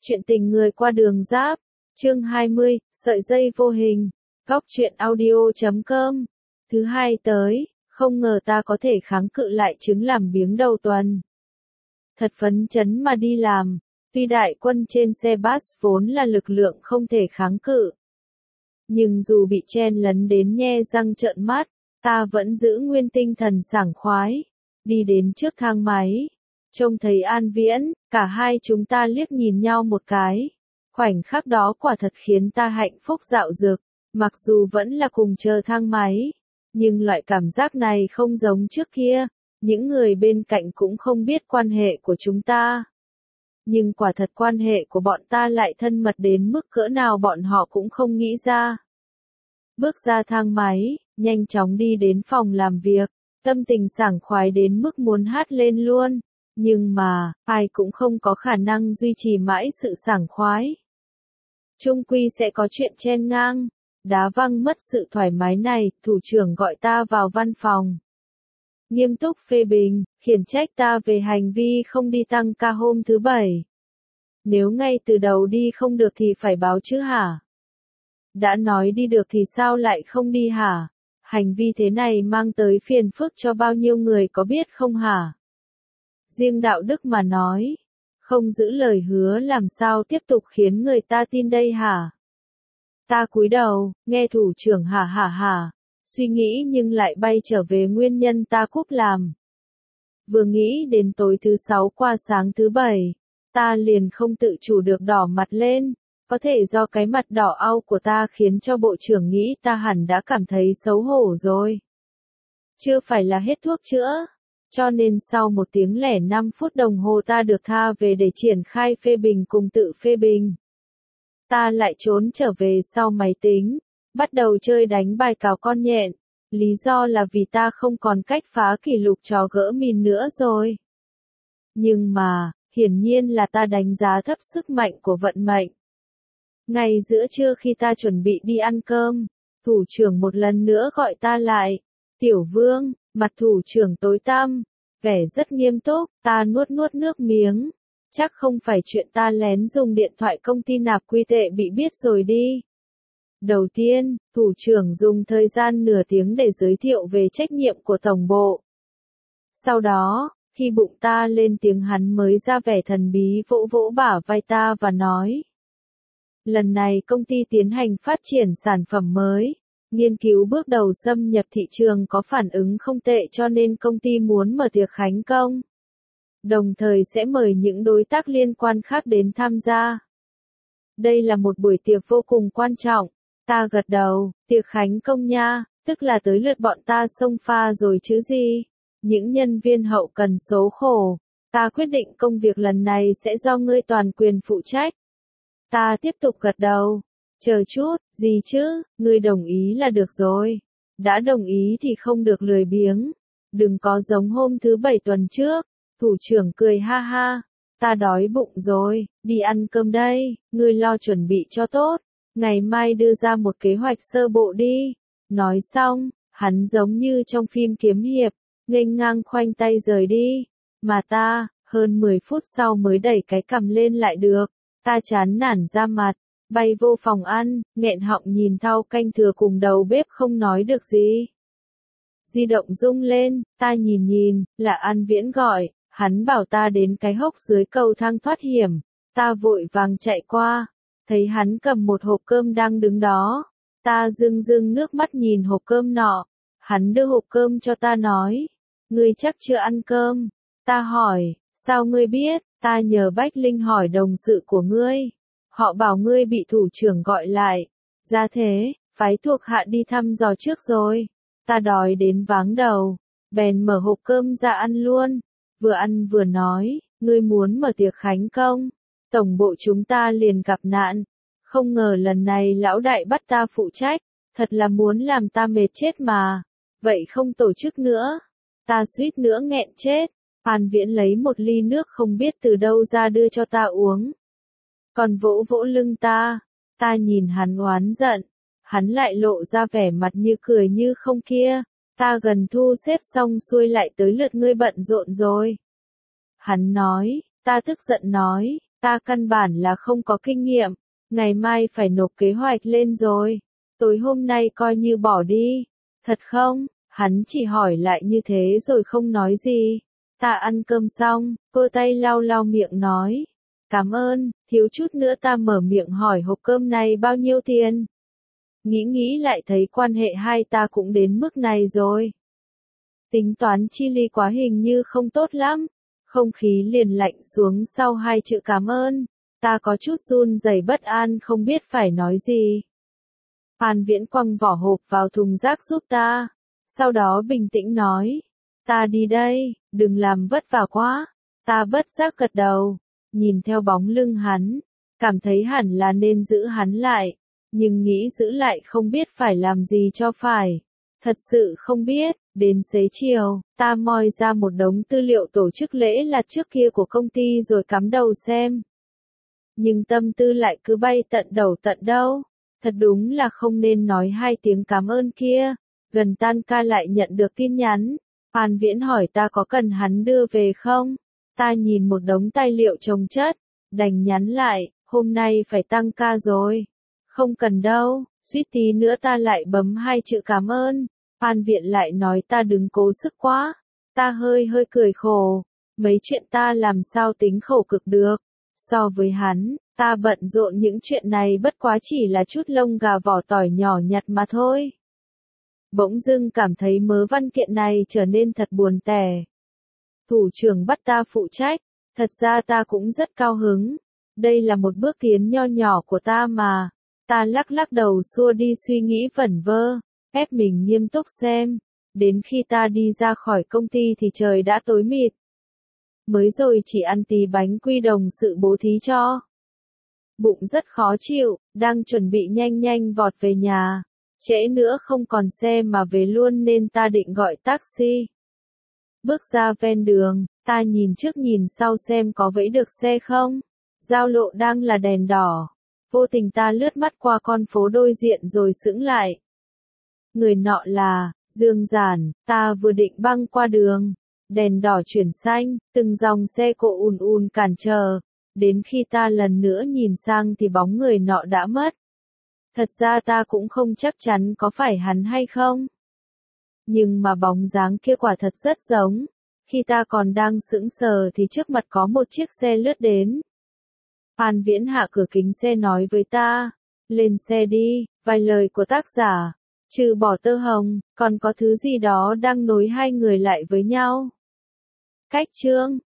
Chuyện tình người qua đường giáp, chương 20, sợi dây vô hình, góc truyện audio.com. Thứ hai tới, không ngờ ta có thể kháng cự lại trứng làm biếng đầu tuần. Thật phấn chấn mà đi làm, tuy đại quân trên xe bus vốn là lực lượng không thể kháng cự. Nhưng dù bị chen lấn đến nhe răng trợn mắt, ta vẫn giữ nguyên tinh thần sảng khoái, đi đến trước thang máy. Trông thấy An Viễn, cả hai chúng ta liếc nhìn nhau một cái. Khoảnh khắc đó quả thật khiến ta hạnh phúc dạo dực, mặc dù vẫn là cùng chờ thang máy. Nhưng loại cảm giác này không giống trước kia, những người bên cạnh cũng không biết quan hệ của chúng ta. Nhưng quả thật quan hệ của bọn ta lại thân mật đến mức cỡ nào bọn họ cũng không nghĩ ra. Bước ra thang máy, nhanh chóng đi đến phòng làm việc, tâm tình sảng khoái đến mức muốn hát lên luôn. Nhưng mà, ai cũng không có khả năng duy trì mãi sự sảng khoái. Chung quy sẽ có chuyện chen ngang, đá văng mất sự thoải mái này, thủ trưởng gọi ta vào văn phòng. Nghiêm túc phê bình, khiển trách ta về hành vi không đi tăng ca hôm thứ Bảy. Nếu ngay từ đầu đi không được thì phải báo chứ hả? Đã nói đi được thì sao lại không đi hả? Hành vi thế này mang tới phiền phức cho bao nhiêu người có biết không hả? Riêng đạo đức mà nói, không giữ lời hứa làm sao tiếp tục khiến người ta tin đây hả? Ta cúi đầu, nghe thủ trưởng hả, suy nghĩ nhưng lại bay trở về nguyên nhân ta cúp làm. Vừa nghĩ đến tối thứ Sáu qua sáng thứ Bảy, ta liền không tự chủ được đỏ mặt lên, có thể do cái mặt đỏ au của ta khiến cho bộ trưởng nghĩ ta hẳn đã cảm thấy xấu hổ rồi. Chưa phải là hết thuốc chữa. Cho nên sau 1 tiếng lẻ 5 phút đồng hồ ta được tha về để triển khai phê bình cùng tự phê bình. Ta lại trốn trở về sau máy tính, bắt đầu chơi đánh bài cào con nhện, lý do là vì ta không còn cách phá kỷ lục trò gỡ mìn nữa rồi. Nhưng mà, hiển nhiên là ta đánh giá thấp sức mạnh của vận mệnh. Ngay giữa trưa khi ta chuẩn bị đi ăn cơm, thủ trưởng một lần nữa gọi ta lại. Tiểu Vương, mặt thủ trưởng tối tăm, vẻ rất nghiêm túc, ta nuốt nước miếng. Chắc không phải chuyện ta lén dùng điện thoại công ty nạp quy tệ bị biết rồi đi. Đầu tiên, thủ trưởng dùng thời gian nửa tiếng để giới thiệu về trách nhiệm của tổng bộ. Sau đó, khi bụng ta lên tiếng hắn mới ra vẻ thần bí vỗ vỗ bả vai ta và nói. Lần này công ty tiến hành phát triển sản phẩm mới. Nghiên cứu bước đầu xâm nhập thị trường có phản ứng không tệ cho nên công ty muốn mở tiệc khánh công. Đồng thời sẽ mời những đối tác liên quan khác đến tham gia. Đây là một buổi tiệc vô cùng quan trọng. Ta gật đầu, tiệc khánh công nha, tức là tới lượt bọn ta xông pha rồi chứ gì. Những nhân viên hậu cần số khổ. Ta quyết định công việc lần này sẽ do ngươi toàn quyền phụ trách. Ta tiếp tục gật đầu. Chờ chút, gì chứ, ngươi đồng ý là được rồi. Đã đồng ý thì không được lười biếng. Đừng có giống hôm thứ Bảy tuần trước. Thủ trưởng cười ha ha. Ta đói bụng rồi, đi ăn cơm đây, ngươi lo chuẩn bị cho tốt. Ngày mai đưa ra một kế hoạch sơ bộ đi. Nói xong, hắn giống như trong phim kiếm hiệp, nghênh ngang khoanh tay rời đi. Mà ta, hơn 10 phút sau mới đẩy cái cằm lên lại được. Ta chán nản ra mặt. Bay vô phòng ăn, nghẹn họng nhìn thau canh thừa cùng đầu bếp không nói được gì. Di động rung lên, ta nhìn, là An Viễn gọi, hắn bảo ta đến cái hốc dưới cầu thang thoát hiểm. Ta vội vàng chạy qua, thấy hắn cầm một hộp cơm đang đứng đó. Ta rưng nước mắt nhìn hộp cơm nọ, hắn đưa hộp cơm cho ta nói. Ngươi chắc chưa ăn cơm. Ta hỏi, sao ngươi biết, ta nhờ Bách Linh hỏi đồng sự của ngươi. Họ bảo ngươi bị thủ trưởng gọi lại. Ra thế, phái thuộc hạ đi thăm dò trước rồi. Ta đói đến váng đầu. Bèn mở hộp cơm ra ăn luôn. Vừa ăn vừa nói, ngươi muốn mở tiệc khánh công. Tổng bộ chúng ta liền gặp nạn. Không ngờ lần này lão đại bắt ta phụ trách. Thật là muốn làm ta mệt chết mà. Vậy không tổ chức nữa. Ta suýt nữa nghẹn chết. An Viễn lấy một ly nước không biết từ đâu ra đưa cho ta uống. Còn vỗ vỗ lưng ta nhìn hắn oán giận, hắn lại lộ ra vẻ mặt như cười như không kia, ta gần thu xếp xong xuôi lại tới lượt ngươi bận rộn rồi. Hắn nói, ta tức giận nói, Ta căn bản là không có kinh nghiệm, ngày mai phải nộp kế hoạch lên rồi. Tối hôm nay coi như bỏ đi. Thật không? Hắn chỉ hỏi lại như thế rồi không nói gì. Ta ăn cơm xong, vơ tay lau lau miệng nói. Cảm ơn, thiếu chút nữa ta mở miệng hỏi hộp cơm này bao nhiêu tiền. Nghĩ nghĩ lại thấy quan hệ hai ta cũng đến mức này rồi. Tính toán chi ly quá hình như không tốt lắm. Không khí liền lạnh xuống sau hai chữ cảm ơn. Ta có chút run rẩy bất an không biết phải nói gì. Phan Viễn quăng vỏ hộp vào thùng rác giúp ta. Sau đó bình tĩnh nói. Ta đi đây, đừng làm vất vả quá. Ta bất giác gật đầu. Nhìn theo bóng lưng hắn. Cảm thấy hẳn là nên giữ hắn lại. Nhưng nghĩ giữ lại không biết phải làm gì cho phải. Thật sự không biết, đến xế chiều, ta moi ra một đống tư liệu tổ chức lễ là trước kia của công ty rồi cắm đầu xem. Nhưng tâm tư lại cứ bay tận đầu tận đâu. Thật đúng là không nên nói hai tiếng cảm ơn kia. Gần tan ca lại nhận được tin nhắn. Phan Viễn hỏi ta có cần hắn đưa về không? Ta nhìn một đống tài liệu chồng chất. Đành nhắn lại, hôm nay phải tăng ca rồi. Không cần đâu, suýt tí nữa ta lại bấm hai chữ cảm ơn. Phan Viễn lại nói ta đừng cố sức quá. Ta hơi cười khổ. Mấy chuyện ta làm sao tính khổ cực được. So với hắn, ta bận rộn những chuyện này bất quá chỉ là chút lông gà vỏ tỏi nhỏ nhặt mà thôi. Bỗng dưng cảm thấy mớ văn kiện này trở nên thật buồn tẻ. Thủ trưởng bắt ta phụ trách, thật ra ta cũng rất cao hứng. Đây là một bước tiến nho nhỏ của ta mà. Ta lắc đầu xua đi suy nghĩ vẩn vơ, ép mình nghiêm túc xem. Đến khi ta đi ra khỏi công ty thì trời đã tối mịt. Mới rồi chỉ ăn tí bánh quy đồng sự bố thí cho. Bụng rất khó chịu, đang chuẩn bị nhanh vọt về nhà. Trễ nữa không còn xe mà về luôn nên ta định gọi taxi. Bước ra ven đường, ta nhìn trước nhìn sau xem có vẫy được xe không. Giao lộ đang là đèn đỏ. Vô tình ta lướt mắt qua con phố đối diện rồi sững lại. Người nọ là Dương Giản. Ta vừa định băng qua đường. Đèn đỏ chuyển xanh, từng dòng xe cộ ùn cản trở. Đến khi ta lần nữa nhìn sang thì bóng người nọ đã mất. Thật ra ta cũng không chắc chắn có phải hắn hay không. Nhưng mà bóng dáng kia quả thật rất giống. Khi ta còn đang sững sờ thì trước mặt có một chiếc xe lướt đến. Phan Viễn hạ cửa kính xe nói với ta. Lên xe đi, vài lời của tác giả. Trừ bỏ tơ hồng, còn có thứ gì đó đang nối hai người lại với nhau. Cách chương